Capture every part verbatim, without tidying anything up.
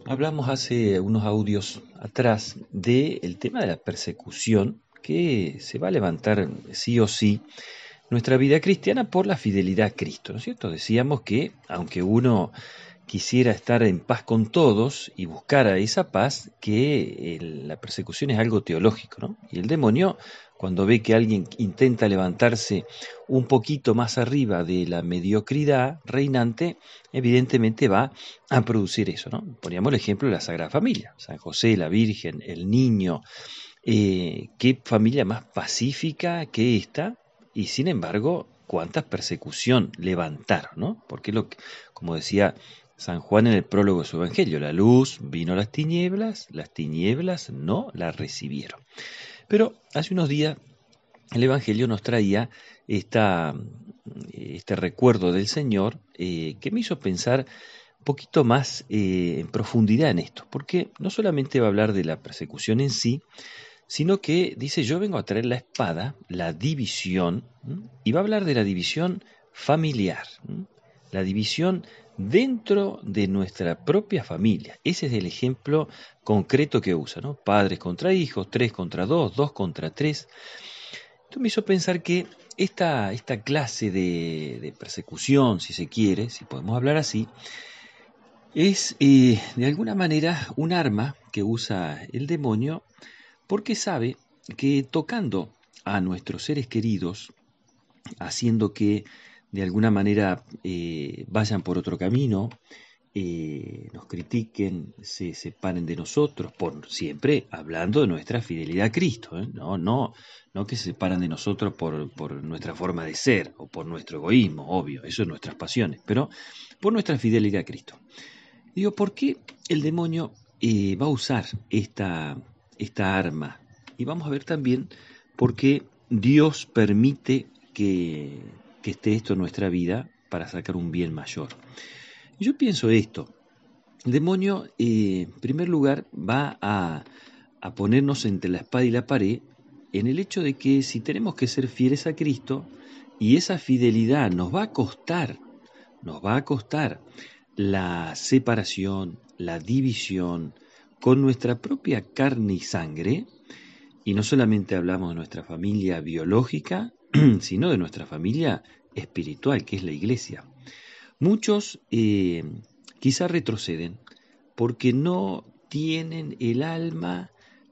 Hablamos hace unos audios atrás del tema de la persecución que se va a levantar sí o sí nuestra vida cristiana por la fidelidad a Cristo, ¿no es cierto? Decíamos que aunque uno quisiera estar en paz con todos y buscara esa paz, que el- la persecución es algo teológico, ¿no? Y el demonio, cuando ve que alguien intenta levantarse un poquito más arriba de la mediocridad reinante, evidentemente va a producir eso, ¿no? Poníamos el ejemplo de la Sagrada Familia, San José, la Virgen, el niño, eh, qué familia más pacífica que esta, y sin embargo, cuánta persecución levantaron, ¿no? Porque lo que, como decía San Juan en el prólogo de su evangelio, la luz vino a las tinieblas, las tinieblas no la recibieron. Pero hace unos días el evangelio nos traía esta, este recuerdo del Señor eh, que me hizo pensar un poquito más eh, en profundidad en esto, porque no solamente va a hablar de la persecución en sí, sino que dice, yo vengo a traer la espada, la división, ¿m? Y va a hablar de la división familiar, ¿m? La división dentro de nuestra propia familia. Ese es el ejemplo concreto que usa, ¿no? Padres contra hijos, tres contra dos, dos contra tres. Esto me hizo pensar que esta, esta clase de, de persecución, si se quiere, si podemos hablar así, es eh, de alguna manera un arma que usa el demonio porque sabe que tocando a nuestros seres queridos, haciendo que de alguna manera eh, vayan por otro camino, eh, nos critiquen, se separen de nosotros, por siempre hablando de nuestra fidelidad a Cristo, ¿eh? No, no, no que se separan de nosotros por, por nuestra forma de ser o por nuestro egoísmo, obvio, eso es nuestras pasiones, pero por nuestra fidelidad a Cristo. Digo, ¿por qué el demonio eh, va a usar esta, esta arma? Y vamos a ver también por qué Dios permite que, que esté esto en nuestra vida para sacar un bien mayor. Yo pienso esto, el demonio eh, en primer lugar va a, a ponernos entre la espada y la pared en el hecho de que si tenemos que ser fieles a Cristo y esa fidelidad nos va a costar, nos va a costar la separación, la división con nuestra propia carne y sangre, y no solamente hablamos de nuestra familia biológica, sino de nuestra familia espiritual, que es la iglesia. Muchos eh, quizá retroceden porque no tienen el alma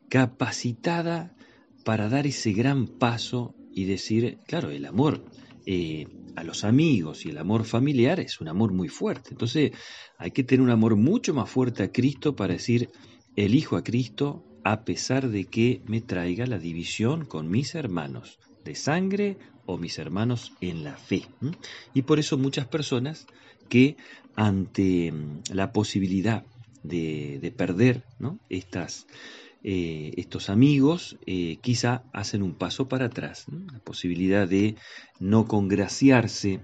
capacitada para dar ese gran paso y decir, claro, el amor eh, a los amigos y el amor familiar es un amor muy fuerte. Entonces hay que tener un amor mucho más fuerte a Cristo para decir, elijo a Cristo a pesar de que me traiga la división con mis hermanos de sangre o mis hermanos en la fe. ¿m? Y por eso muchas personas que ante mm, la posibilidad de, de perder, ¿no? Estas, eh, estos amigos, eh, quizá hacen un paso para atrás, ¿no? La posibilidad de no congraciarse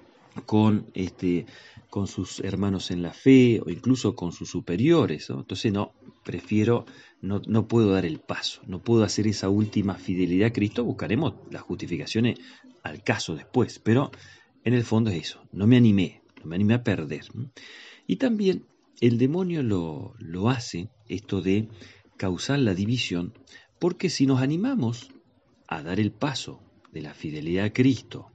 con, este, con sus hermanos en la fe o incluso con sus superiores, ¿no? Entonces no, prefiero, no, no puedo dar el paso, no puedo hacer esa última fidelidad a Cristo, buscaremos las justificaciones al caso después, pero en el fondo es eso, no me animé, no me animé a perder. ¿no? Y también el demonio lo, lo hace, esto de causar la división, porque si nos animamos a dar el paso de la fidelidad a Cristo,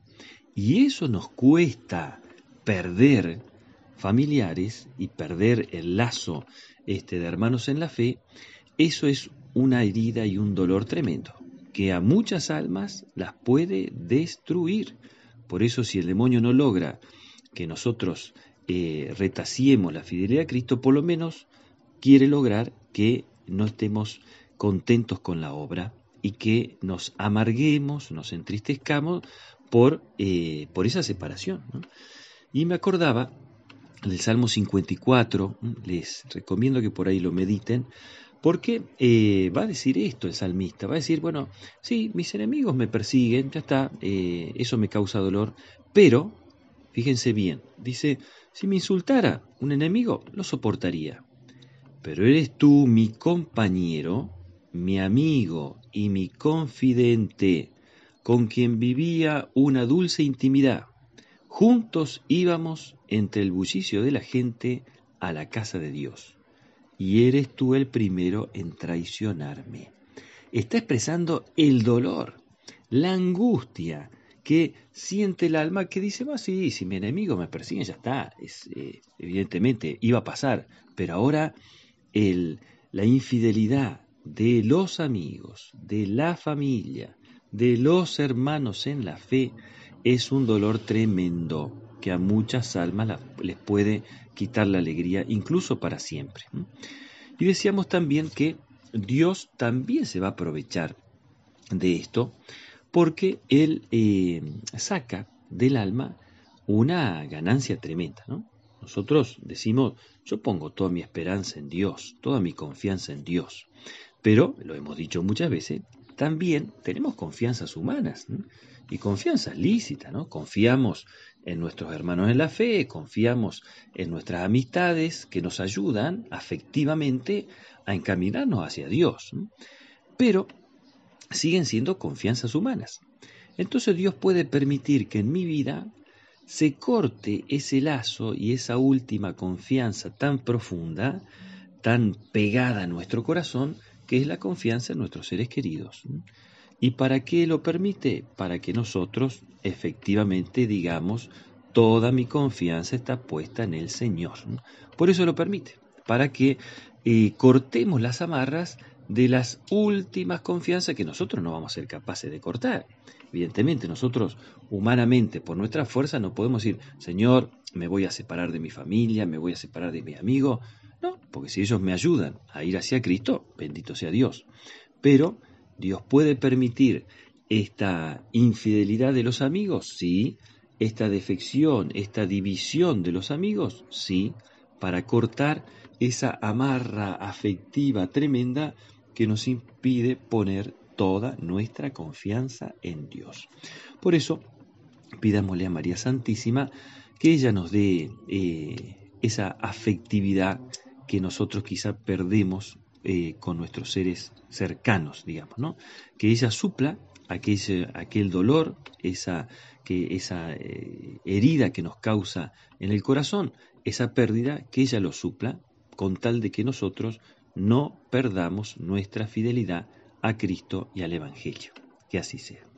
y eso nos cuesta perder familiares y perder el lazo este, de hermanos en la fe, eso es una herida y un dolor tremendo, que a muchas almas las puede destruir. Por eso si el demonio no logra que nosotros eh, retaciemos la fidelidad a Cristo, por lo menos quiere lograr que no estemos contentos con la obra y que nos amarguemos, nos entristezcamos por, eh, por esa separación. ¿no? Y me acordaba del Salmo cincuenta y cuatro, les recomiendo que por ahí lo mediten, porque eh, va a decir esto el salmista, va a decir, bueno, sí, mis enemigos me persiguen, ya está, eh, eso me causa dolor, pero, fíjense bien, dice, si me insultara un enemigo, lo soportaría, pero eres tú mi compañero, mi amigo y mi confidente, con quien vivía una dulce intimidad. Juntos íbamos entre el bullicio de la gente a la casa de Dios. y eres tú el primero en traicionarme. Está expresando el dolor, la angustia que siente el alma, que dice, ah, sí, si mi enemigo me persigue, ya está, es, eh, evidentemente iba a pasar, pero ahora el, la infidelidad de los amigos, de la familia, de los hermanos en la fe, es un dolor tremendo que a muchas almas la, les puede quitar la alegría, incluso para siempre. Y decíamos también que Dios también se va a aprovechar de esto, porque Él eh, saca del alma una ganancia tremenda, ¿no? Nosotros decimos, yo pongo toda mi esperanza en Dios, toda mi confianza en Dios, pero, lo hemos dicho muchas veces, también tenemos confianzas humanas, ¿no? Y confianzas lícitas, ¿no? Confiamos en nuestros hermanos en la fe, confiamos en nuestras amistades que nos ayudan afectivamente a encaminarnos hacia Dios, ¿no? Pero siguen siendo confianzas humanas. Entonces Dios puede permitir que en mi vida se corte ese lazo y esa última confianza tan profunda, tan pegada a nuestro corazón, que es la confianza en nuestros seres queridos. ¿Y para qué lo permite? Para que nosotros efectivamente digamos, toda mi confianza está puesta en el Señor. Por eso lo permite, para que eh, cortemos las amarras de las últimas confianzas que nosotros no vamos a ser capaces de cortar. Evidentemente, nosotros humanamente, por nuestra fuerza, no podemos decir, Señor, me voy a separar de mi familia, me voy a separar de mis amigos. No, porque si ellos me ayudan a ir hacia Cristo, bendito sea Dios. Pero Dios puede permitir esta infidelidad de los amigos, sí. Esta defección, esta división de los amigos, sí, para cortar esa amarra afectiva tremenda que nos impide poner toda nuestra confianza en Dios. Por eso, pidámosle a María Santísima que ella nos dé eh, esa afectividad que nosotros quizá perdemos eh, con nuestros seres cercanos, digamos, ¿no? Que ella supla aquel, aquel dolor, esa, que, esa eh, herida que nos causa en el corazón, esa pérdida, que ella lo supla, con tal de que nosotros no perdamos nuestra fidelidad a Cristo y al Evangelio. Que así sea.